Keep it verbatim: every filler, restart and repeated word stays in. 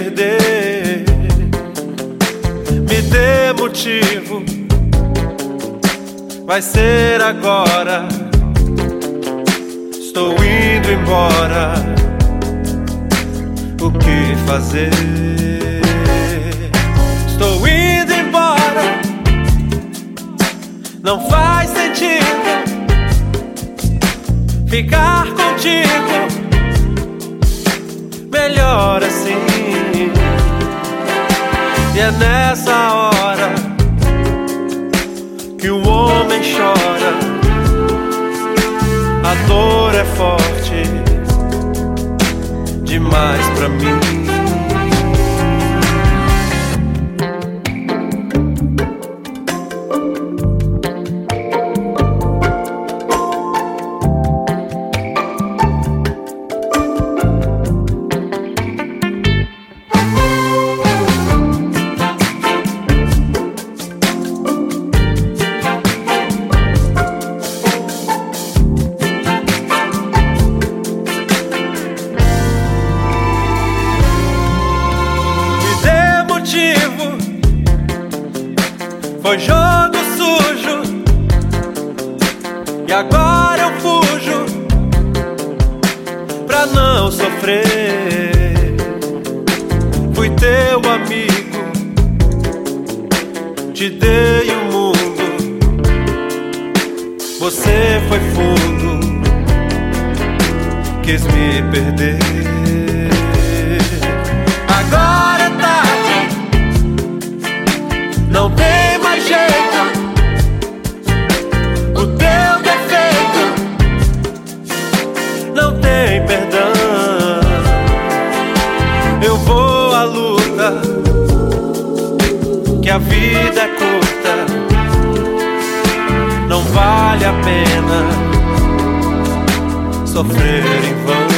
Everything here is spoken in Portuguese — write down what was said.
perder. Me dê motivo, vai ser agora. Estou indo embora. O que fazer? Estou indo embora. Não faz sentido ficar contigo. Melhor assim. E é nessa hora que o homem chora. A dor é forte demais pra mim. Foi jogo sujo e agora eu fujo pra não sofrer. Fui teu amigo, te dei o mundo. Você foi fundo, quis me perder. Agora é tarde, não tem mais jeito. O teu defeito não tem perdão. Eu vou à luta, que a vida é curta. Não vale a pena sofrer em vão.